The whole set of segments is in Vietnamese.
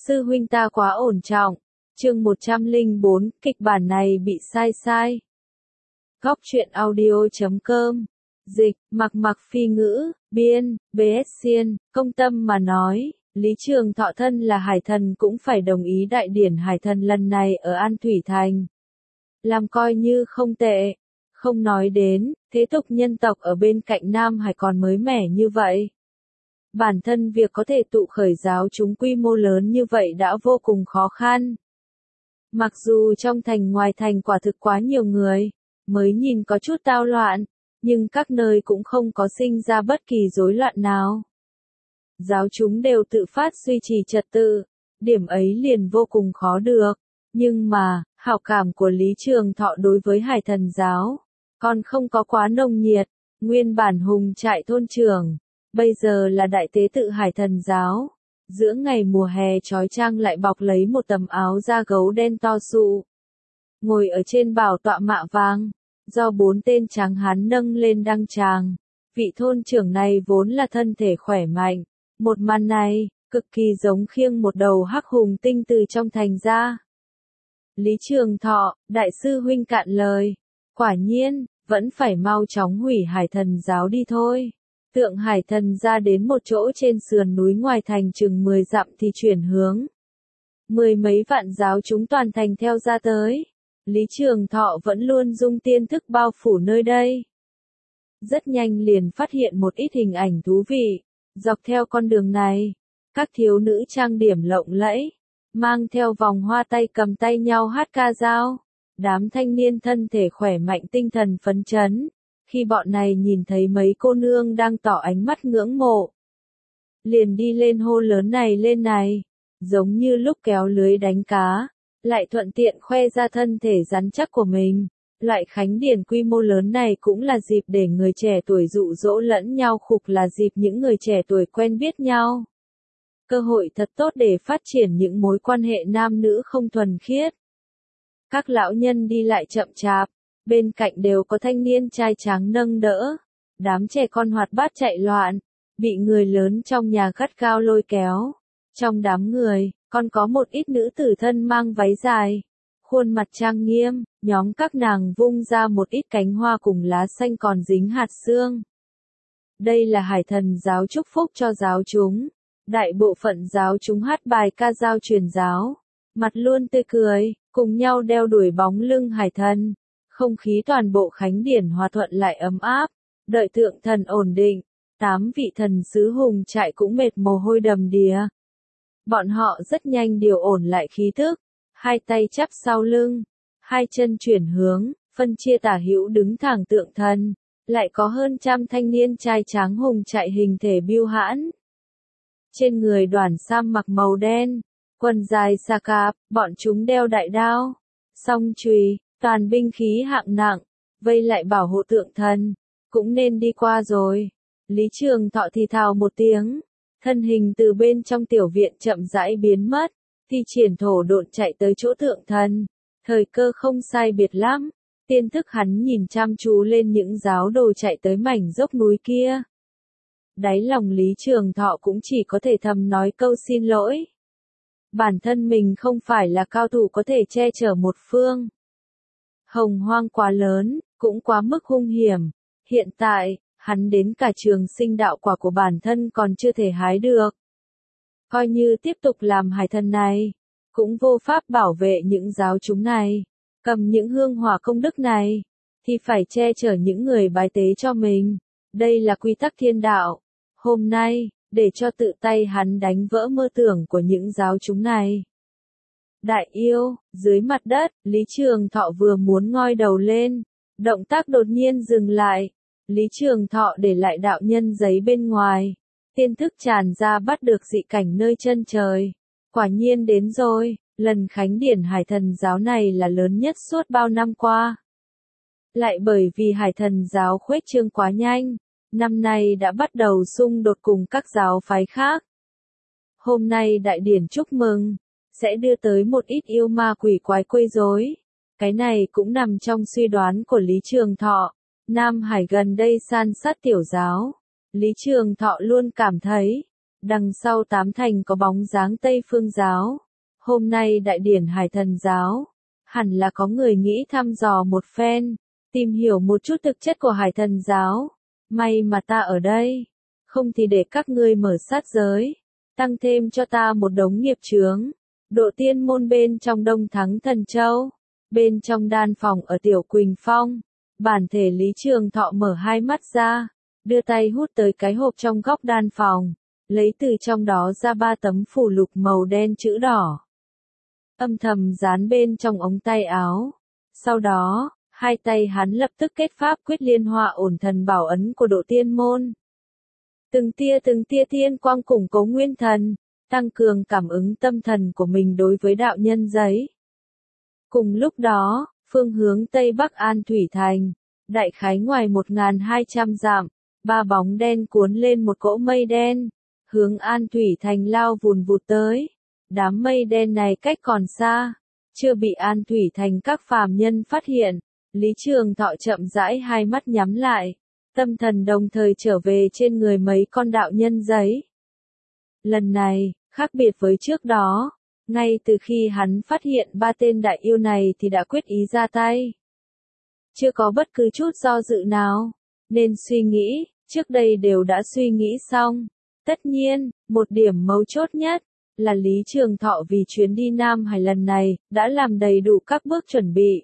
sư huynh ta quá ổn trọng. Chương 104, kịch bản này bị sai. Góc truyện audio.com. Dịch, mặc phi ngữ, biên, BS Xiên, công tâm mà nói, Lý Trường Thọ thân là hải thần cũng phải đồng ý đại điển hải thần lần này ở An Thủy Thành. Làm coi như không tệ, không nói đến, thế tục nhân tộc ở bên cạnh Nam Hải còn mới mẻ như vậy. Bản thân việc có thể tụ khởi giáo chúng quy mô lớn như vậy đã vô cùng khó khăn. Mặc dù trong thành ngoài thành quả thực quá nhiều người, mới nhìn có chút tao loạn, nhưng các nơi cũng không có sinh ra bất kỳ rối loạn nào. Giáo chúng đều tự phát duy trì trật tự, điểm ấy liền vô cùng khó được, nhưng mà, hảo cảm của Lý Trường Thọ đối với hải thần giáo, còn không có quá nồng nhiệt, nguyên bản hùng trại thôn trưởng, bây giờ là đại tế tự hải thần giáo. Giữa ngày mùa hè trói trang lại bọc lấy một tấm áo da gấu đen to sụ. Ngồi ở trên bảo tọa mạ vàng, do 4 tên tráng hán nâng lên đăng tràng. Vị thôn trưởng này vốn là thân thể khỏe mạnh. Một màn này, cực kỳ giống khiêng một đầu hắc hùng tinh từ trong thành ra. Lý Trường Thọ, đại sư huynh cạn lời. Quả nhiên, vẫn phải mau chóng hủy hải thần giáo đi thôi. Tượng hải thần ra đến một chỗ trên sườn núi ngoài thành chừng 10 dặm thì chuyển hướng. 10 mấy vạn giáo chúng toàn thành theo ra tới. Lý Trường Thọ vẫn luôn dung tiên thức bao phủ nơi đây. Rất nhanh liền phát hiện một ít hình ảnh thú vị. Dọc theo con đường này, các thiếu nữ trang điểm lộng lẫy, mang theo vòng hoa tay cầm tay nhau hát ca dao. Đám thanh niên thân thể khỏe mạnh tinh thần phấn chấn. Khi bọn này nhìn thấy mấy cô nương đang tỏ ánh mắt ngưỡng mộ, liền đi lên hô lớn này lên này, giống như lúc kéo lưới đánh cá, lại thuận tiện khoe ra thân thể rắn chắc của mình. Loại khánh điển quy mô lớn này cũng là dịp để người trẻ tuổi dụ dỗ lẫn nhau, khục là dịp những người trẻ tuổi quen biết nhau. Cơ hội thật tốt để phát triển những mối quan hệ nam nữ không thuần khiết. Các lão nhân đi lại chậm chạp. Bên cạnh đều có thanh niên trai tráng nâng đỡ, đám trẻ con hoạt bát chạy loạn, bị người lớn trong nhà gắt gao lôi kéo. Trong đám người, còn có một ít nữ tử thân mang váy dài, khuôn mặt trang nghiêm, nhóm các nàng vung ra một ít cánh hoa cùng lá xanh còn dính hạt sương. Đây là hải thần giáo chúc phúc cho giáo chúng. Đại bộ phận giáo chúng hát bài ca dao truyền giáo, mặt luôn tươi cười, cùng nhau đeo đuổi bóng lưng hải thần. Không khí toàn bộ khánh điển hòa thuận lại ấm áp, đợi tượng thần ổn định, 8 vị thần sứ hùng trại cũng mệt mồ hôi đầm đìa. Bọn họ rất nhanh điều ổn lại khí thức, hai tay chắp sau lưng, hai chân chuyển hướng, phân chia tả hữu đứng thẳng tượng thần, lại có hơn 100 thanh niên trai tráng hùng trại hình thể biêu hãn. Trên người đoàn sam mặc màu đen, quần dài xà cạp, bọn chúng đeo đại đao, song chùy. Toàn binh khí hạng nặng, vây lại bảo hộ tượng thần, cũng nên đi qua rồi. Lý Trường Thọ thì thào một tiếng, thân hình từ bên trong tiểu viện chậm rãi biến mất, thì triển thổ độn chạy tới chỗ tượng thần. Thời cơ không sai biệt lắm, tiên thức hắn nhìn chăm chú lên những giáo đồ chạy tới mảnh dốc núi kia. Đáy lòng Lý Trường Thọ cũng chỉ có thể thầm nói câu xin lỗi. Bản thân mình không phải là cao thủ có thể che chở một phương. Hồng hoang quá lớn, cũng quá mức hung hiểm. Hiện tại, hắn đến cả trường sinh đạo quả của bản thân còn chưa thể hái được. Coi như tiếp tục làm hải thần này, cũng vô pháp bảo vệ những giáo chúng này. Cầm những hương hỏa công đức này, thì phải che chở những người bái tế cho mình. Đây là quy tắc thiên đạo. Hôm nay, để cho tự tay hắn đánh vỡ mơ tưởng của những giáo chúng này. Đại yêu, dưới mặt đất, Lý Trường Thọ vừa muốn ngoi đầu lên, động tác đột nhiên dừng lại. Lý Trường Thọ để lại đạo nhân giấy bên ngoài, tiên thức tràn ra bắt được dị cảnh nơi chân trời. Quả nhiên đến rồi, lần khánh điển hải thần giáo này là lớn nhất suốt bao năm qua. Lại bởi vì hải thần giáo khuếch trương quá nhanh, năm nay đã bắt đầu xung đột cùng các giáo phái khác. Hôm nay đại điển chúc mừng, sẽ đưa tới một ít yêu ma quỷ quái quấy rối. Cái này cũng nằm trong suy đoán của Lý Trường Thọ. Nam Hải gần đây san sát tiểu giáo. Lý Trường Thọ luôn cảm thấy, đằng sau tám thành có bóng dáng Tây Phương giáo. Hôm nay đại điển Hải Thần giáo, hẳn là có người nghĩ thăm dò một phen, tìm hiểu một chút thực chất của Hải Thần giáo. May mà ta ở đây, không thì để các ngươi mở sát giới, tăng thêm cho ta một đống nghiệp chướng. Độ tiên môn bên trong Đông Thắng Thần Châu, bên trong đan phòng ở Tiểu Quỳnh Phong, bản thể Lý Trường Thọ mở hai mắt ra, đưa tay hút tới cái hộp trong góc đan phòng, lấy từ trong đó ra 3 tấm phù lục màu đen chữ đỏ. Âm thầm dán bên trong ống tay áo. Sau đó, hai tay hắn lập tức kết pháp quyết liên hoa ổn thần bảo ấn của độ tiên môn. Từng tia tiên quang củng cố nguyên thần, tăng cường cảm ứng tâm thần của mình đối với đạo nhân giấy. Cùng lúc đó, phương hướng Tây Bắc An Thủy Thành, đại khái ngoài 1.200 dặm, 3 bóng đen cuốn lên một cỗ mây đen, hướng An Thủy Thành lao vùn vụt tới. Đám mây đen này cách còn xa, chưa bị An Thủy Thành các phàm nhân phát hiện, Lý Trường Thọ chậm rãi hai mắt nhắm lại, tâm thần đồng thời trở về trên người mấy con đạo nhân giấy. Lần này, khác biệt với trước đó, ngay từ khi hắn phát hiện 3 tên đại yêu này thì đã quyết ý ra tay. Chưa có bất cứ chút do dự nào, nên suy nghĩ, trước đây đều đã suy nghĩ xong. Tất nhiên, một điểm mấu chốt nhất là Lý Trường Thọ vì chuyến đi Nam Hải lần này, đã làm đầy đủ các bước chuẩn bị.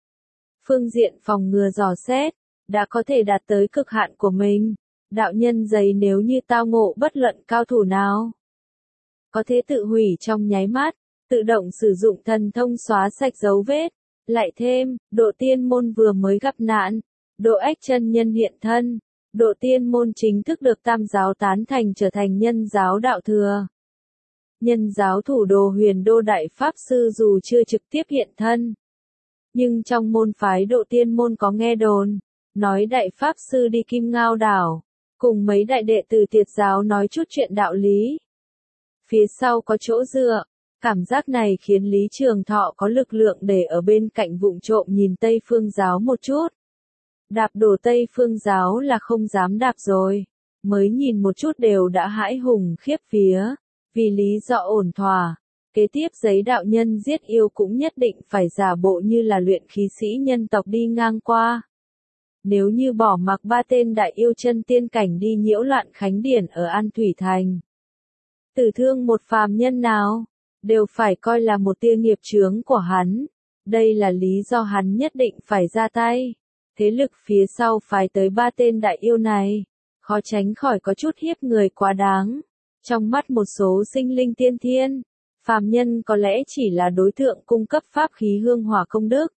Phương diện phòng ngừa dò xét, đã có thể đạt tới cực hạn của mình. Đạo nhân giấy nếu như tao ngộ bất luận cao thủ nào, có thể tự hủy trong nháy mắt, tự động sử dụng thần thông xóa sạch dấu vết. Lại thêm, độ tiên môn vừa mới gặp nạn, độ ách chân nhân hiện thân, độ tiên môn chính thức được tam giáo tán thành trở thành nhân giáo đạo thừa. Nhân giáo thủ đồ Huyền Đô Đại Pháp Sư dù chưa trực tiếp hiện thân, nhưng trong môn phái độ tiên môn có nghe đồn, nói Đại Pháp Sư đi Kim Ngao Đảo, cùng mấy đại đệ tử Tiệt giáo nói chút chuyện đạo lý. Phía sau có chỗ dựa, cảm giác này khiến Lý Trường Thọ có lực lượng để ở bên cạnh vụng trộm nhìn Tây Phương giáo một chút. Đạp đổ Tây Phương giáo là không dám đạp rồi, mới nhìn một chút đều đã hãi hùng khiếp vía. Vì lý do ổn thỏa, kế tiếp giấy đạo nhân giết yêu cũng nhất định phải giả bộ như là luyện khí sĩ nhân tộc đi ngang qua. Nếu như bỏ mặc 3 tên đại yêu chân tiên cảnh đi nhiễu loạn khánh điển ở An Thủy Thành, tử thương một phàm nhân nào, đều phải coi là một tia nghiệp chướng của hắn. Đây là lý do hắn nhất định phải ra tay. Thế lực phía sau phái tới 3 tên đại yêu này, khó tránh khỏi có chút hiếp người quá đáng. Trong mắt một số sinh linh tiên thiên, phàm nhân có lẽ chỉ là đối tượng cung cấp pháp khí hương hỏa công đức.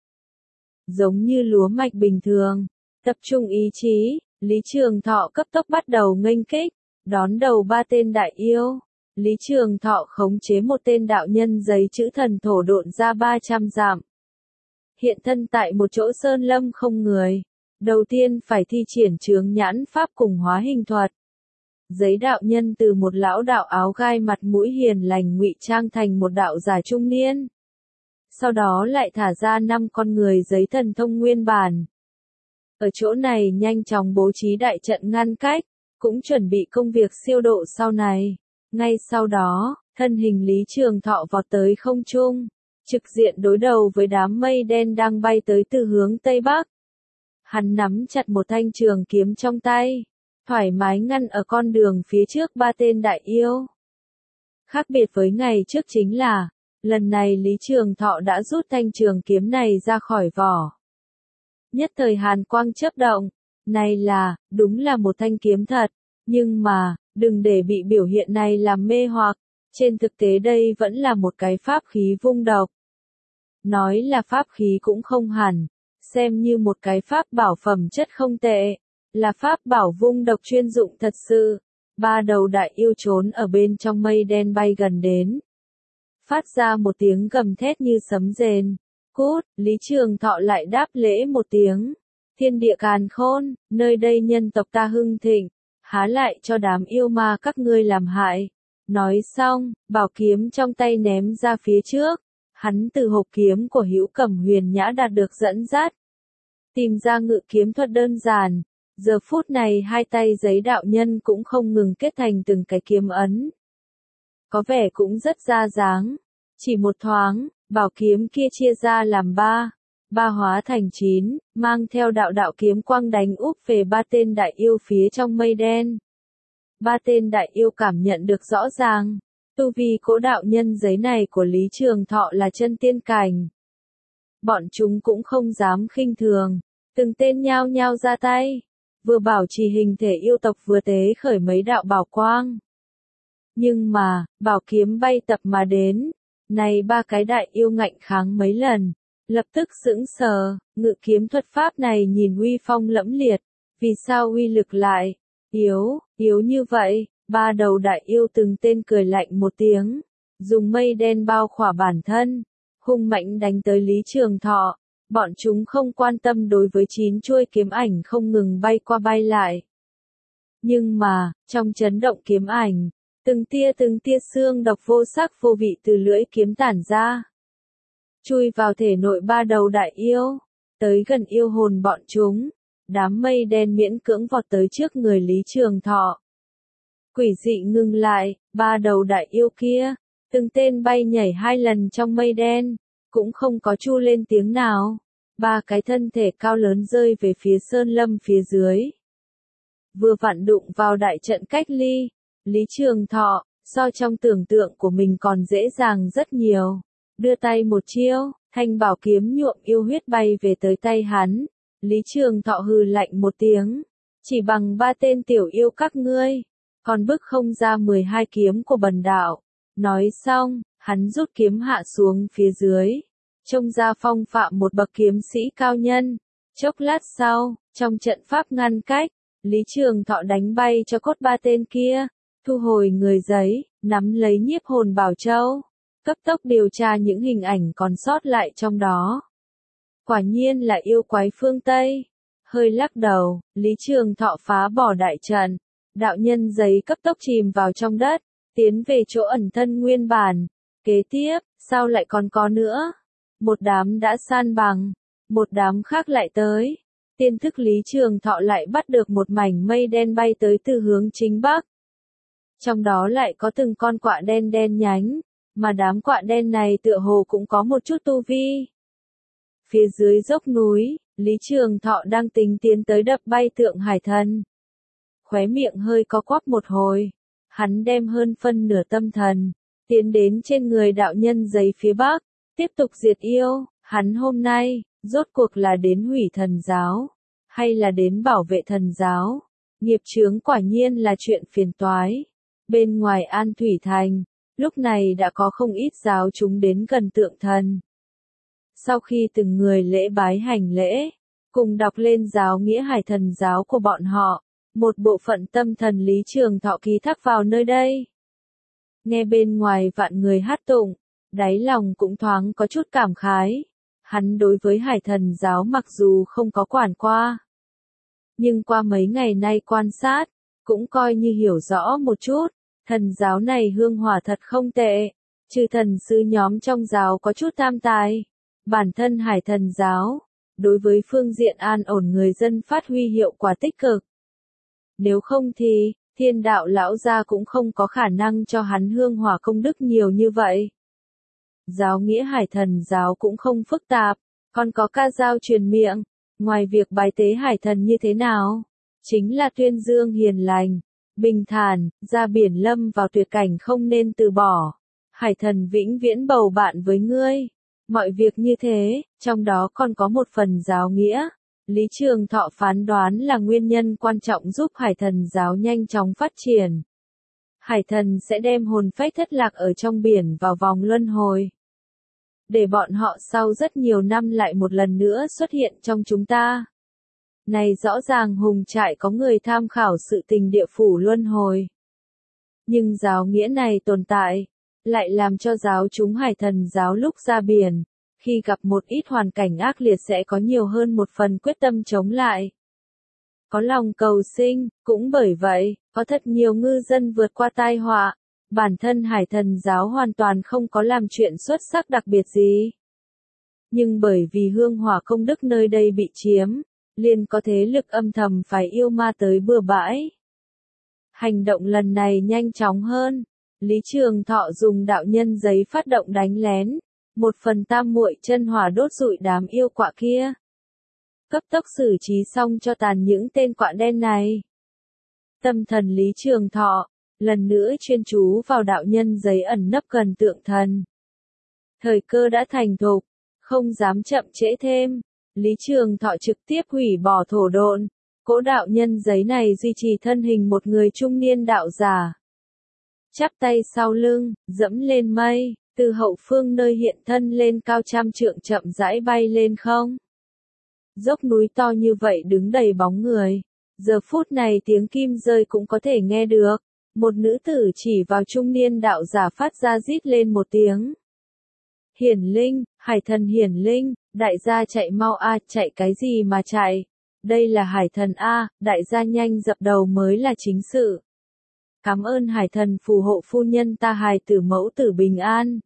Giống như lúa mạch bình thường, tập trung ý chí, Lý Trường Thọ cấp tốc bắt đầu nghênh kích, đón đầu 3 tên đại yêu. Lý Trường Thọ khống chế một tên đạo nhân giấy chữ thần thổ độn ra 300 dặm. Hiện thân tại một chỗ sơn lâm không người. Đầu tiên phải thi triển chướng nhãn pháp cùng hóa hình thuật. Giấy đạo nhân từ một lão đạo áo gai mặt mũi hiền lành ngụy trang thành một đạo giả trung niên. Sau đó lại thả ra 5 con người giấy thần thông nguyên bản. Ở chỗ này nhanh chóng bố trí đại trận ngăn cách, cũng chuẩn bị công việc siêu độ sau này. Ngay sau đó, thân hình Lý Trường Thọ vọt tới không trung, trực diện đối đầu với đám mây đen đang bay tới từ hướng Tây Bắc. Hắn nắm chặt một thanh trường kiếm trong tay, thoải mái ngăn ở con đường phía trước 3 tên đại yêu. Khác biệt với ngày trước chính là, lần này Lý Trường Thọ đã rút thanh trường kiếm này ra khỏi vỏ. Nhất thời hàn quang chớp động, này là, đúng là một thanh kiếm thật, nhưng mà, đừng để bị biểu hiện này làm mê hoặc, trên thực tế đây vẫn là một cái pháp khí vung độc. Nói là pháp khí cũng không hẳn, xem như một cái pháp bảo phẩm chất không tệ, là pháp bảo vung độc chuyên dụng thật sự. 3 đầu đại yêu trốn ở bên trong mây đen bay gần đến, phát ra một tiếng gầm thét như sấm rền. Cút, Lý Trường Thọ lại đáp lễ một tiếng. Thiên địa càn khôn, nơi đây nhân tộc ta hưng thịnh, há lại cho đám yêu ma các ngươi làm hại. Nói xong, bảo kiếm trong tay ném ra phía trước. Hắn từ hộp kiếm của Hữu Cẩm Huyền Nhã đạt được dẫn dắt, tìm ra ngự kiếm thuật đơn giản. Giờ phút này hai tay giấy đạo nhân cũng không ngừng kết thành từng cái kiếm ấn, có vẻ cũng rất ra dáng. Chỉ một thoáng, bảo kiếm kia chia ra làm ba hóa thành 9, mang theo đạo đạo kiếm quang đánh úp về ba tên đại yêu phía trong mây đen. Ba tên đại yêu cảm nhận được rõ ràng, tu vi cỗ đạo nhân giấy này của Lý Trường Thọ là chân tiên cảnh. Bọn chúng cũng không dám khinh thường, từng tên nhao nhao ra tay, vừa bảo trì hình thể yêu tộc vừa tế khởi mấy đạo bảo quang. Nhưng mà, bảo kiếm bay tập mà đến, này ba cái đại yêu ngạnh kháng mấy lần, lập tức sững sờ, ngự kiếm thuật pháp này nhìn uy phong lẫm liệt, vì sao uy lực lại yếu như vậy? Ba đầu đại yêu từng tên cười lạnh một tiếng, dùng mây đen bao khỏa bản thân, hung mạnh đánh tới Lý Trường Thọ. Bọn chúng không quan tâm đối với 9 chuôi kiếm ảnh không ngừng bay qua bay lại. Nhưng mà, trong chấn động kiếm ảnh, từng tia xương độc vô sắc vô vị từ lưỡi kiếm tản ra, chui vào thể nội ba đầu đại yêu, tới gần yêu hồn bọn chúng. Đám mây đen miễn cưỡng vọt tới trước người Lý Trường Thọ. Quỷ dị ngừng lại, ba đầu đại yêu kia, từng tên bay nhảy 2 lần trong mây đen, cũng không có chu lên tiếng nào. Ba cái thân thể cao lớn rơi về phía sơn lâm phía dưới. Vừa vặn đụng vào đại trận cách ly, Lý Trường Thọ, so trong tưởng tượng của mình còn dễ dàng rất nhiều. Đưa tay một chiêu, thanh bảo kiếm nhuộm yêu huyết bay về tới tay hắn. Lý Trường Thọ hừ lạnh một tiếng, chỉ bằng 3 tên tiểu yêu các ngươi, còn bức không ra 12 kiếm của bần đạo. Nói xong, hắn rút kiếm hạ xuống phía dưới, trông ra phong phạm một bậc kiếm sĩ cao nhân. Chốc lát sau, trong trận pháp ngăn cách, Lý Trường Thọ đánh bay cho cốt 3 tên kia, thu hồi người giấy, nắm lấy nhiếp hồn bảo châu, cấp tốc điều tra những hình ảnh còn sót lại trong đó. Quả nhiên là yêu quái phương Tây. Hơi lắc đầu, Lý Trường Thọ phá bỏ đại trận, đạo nhân giấy cấp tốc chìm vào trong đất, tiến về chỗ ẩn thân nguyên bản. Kế tiếp, sao lại còn có nữa? Một đám đã san bằng, một đám khác lại tới. Tiên thức Lý Trường Thọ lại bắt được một mảnh mây đen bay tới từ hướng chính bắc. Trong đó lại có từng con quạ đen đen nhánh, mà đám quạ đen này tựa hồ cũng có một chút tu vi. Phía dưới dốc núi, Lý Trường Thọ đang tính tiến tới đập bay Tượng Hải Thần. Khóe miệng hơi có quắp một hồi, hắn đem hơn phân nửa tâm thần, tiến đến trên người đạo nhân giấy phía bắc, tiếp tục diệt yêu. Hắn hôm nay, rốt cuộc là đến hủy thần giáo, hay là đến bảo vệ thần giáo? Nghiệp chướng quả nhiên là chuyện phiền toái. Bên ngoài An Thủy Thành, lúc này đã có không ít giáo chúng đến gần tượng thần. Sau khi từng người lễ bái hành lễ, cùng đọc lên giáo nghĩa hải thần giáo của bọn họ, một bộ phận tâm thần Lý Trường Thọ ký thác vào nơi đây. Nghe bên ngoài vạn người hát tụng, đáy lòng cũng thoáng có chút cảm khái. Hắn đối với hải thần giáo mặc dù không có quản qua, nhưng qua mấy ngày nay quan sát, cũng coi như hiểu rõ một chút. Thần giáo này hương hỏa thật không tệ, trừ thần sư nhóm trong giáo có chút tham tài. Bản thân hải thần giáo, đối với phương diện an ổn người dân phát huy hiệu quả tích cực. Nếu không thì, Thiên Đạo lão gia cũng không có khả năng cho hắn hương hỏa công đức nhiều như vậy. Giáo nghĩa hải thần giáo cũng không phức tạp, còn có ca dao truyền miệng, ngoài việc bái tế hải thần như thế nào, chính là tuyên dương hiền lành, bình thản, ra biển lâm vào tuyệt cảnh không nên từ bỏ. Hải thần vĩnh viễn bầu bạn với ngươi. Mọi việc như thế, trong đó còn có một phần giáo nghĩa. Lý Trường Thọ phán đoán là nguyên nhân quan trọng giúp hải thần giáo nhanh chóng phát triển. Hải thần sẽ đem hồn phách thất lạc ở trong biển vào vòng luân hồi, để bọn họ sau rất nhiều năm lại một lần nữa xuất hiện trong chúng ta. Này rõ ràng hùng trại có người tham khảo sự tình địa phủ luân hồi. Nhưng giáo nghĩa này tồn tại, lại làm cho giáo chúng hải thần giáo lúc ra biển, khi gặp một ít hoàn cảnh ác liệt sẽ có nhiều hơn một phần quyết tâm chống lại. Có lòng cầu sinh, cũng bởi vậy, có thật nhiều ngư dân vượt qua tai họa. Bản thân hải thần giáo hoàn toàn không có làm chuyện xuất sắc đặc biệt gì. Nhưng bởi vì hương hỏa công đức nơi đây bị chiếm, liền có thế lực âm thầm phải yêu ma tới bừa bãi. Hành động lần này nhanh chóng hơn, Lý Trường Thọ dùng đạo nhân giấy phát động đánh lén, một phần tam muội chân hỏa đốt rụi đám yêu quạ kia. Cấp tốc xử trí xong cho tàn những tên quạ đen này. Tâm thần Lý Trường Thọ, lần nữa chuyên chú vào đạo nhân giấy ẩn nấp gần tượng thần. Thời cơ đã thành thục, không dám chậm trễ thêm. Lý Trường Thọ trực tiếp hủy bỏ thổ độn. Cỗ đạo nhân giấy này duy trì thân hình một người trung niên đạo giả. Chắp tay sau lưng, dẫm lên mây, từ hậu phương nơi hiện thân lên cao trăm trượng chậm rãi bay lên không. Dốc núi to như vậy đứng đầy bóng người. Giờ phút này tiếng kim rơi cũng có thể nghe được. Một nữ tử chỉ vào trung niên đạo giả phát ra rít lên một tiếng. Hiển linh, hải thần hiển linh, đại gia chạy mau a, chạy cái gì mà chạy? Đây là hải thần a, đại gia nhanh dập đầu mới là chính sự. Cảm ơn hải thần phù hộ phu nhân ta hài tử mẫu tử bình an.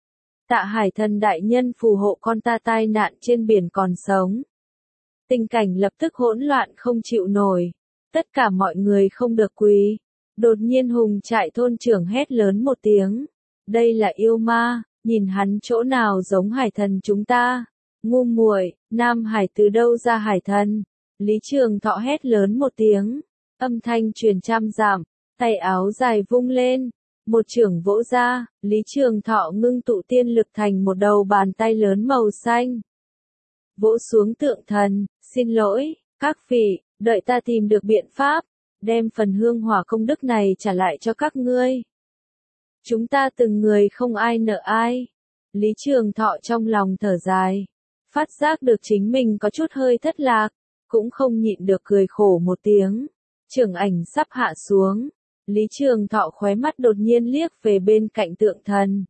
Tạ hải thần đại nhân phù hộ con ta tai nạn trên biển còn sống. Tình cảnh lập tức hỗn loạn không chịu nổi. Tất cả mọi người không được quỳ. Đột nhiên hùng trại thôn trưởng hét lớn một tiếng. Đây là yêu ma, nhìn hắn chỗ nào giống hải thần chúng ta. Ngu muội, Nam Hải từ đâu ra hải thần? Lý Trường Thọ hét lớn một tiếng. Âm thanh truyền trăm dặm, tay áo dài vung lên. Một chưởng vỗ ra, Lý Trường Thọ ngưng tụ tiên lực thành một đầu bàn tay lớn màu xanh. Vỗ xuống tượng thần, xin lỗi, các vị, đợi ta tìm được biện pháp, đem phần hương hỏa công đức này trả lại cho các ngươi. Chúng ta từng người không ai nợ ai. Lý Trường Thọ trong lòng thở dài, phát giác được chính mình có chút hơi thất lạc, cũng không nhịn được cười khổ một tiếng. Chưởng ảnh sắp hạ xuống, Lý Trường Thọ khóe mắt đột nhiên liếc về bên cạnh tượng thần.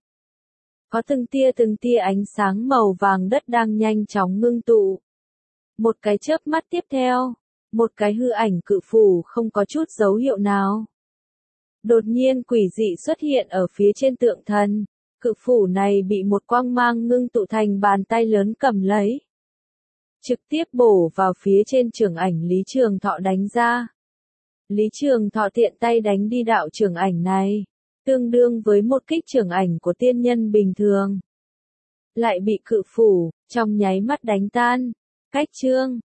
Có từng tia ánh sáng màu vàng đất đang nhanh chóng ngưng tụ. Một cái chớp mắt tiếp theo, một cái hư ảnh cự phủ không có chút dấu hiệu nào. Đột nhiên quỷ dị xuất hiện ở phía trên tượng thần, cự phủ này bị một quang mang ngưng tụ thành bàn tay lớn cầm lấy. Trực tiếp bổ vào phía trên chưởng ảnh Lý Trường Thọ đánh ra. Lý Trường Thọ tiện tay đánh đi đạo chưởng ảnh này, tương đương với một kích chưởng ảnh của tiên nhân bình thường. Lại bị cự phủ, trong nháy mắt đánh tan. Cách chương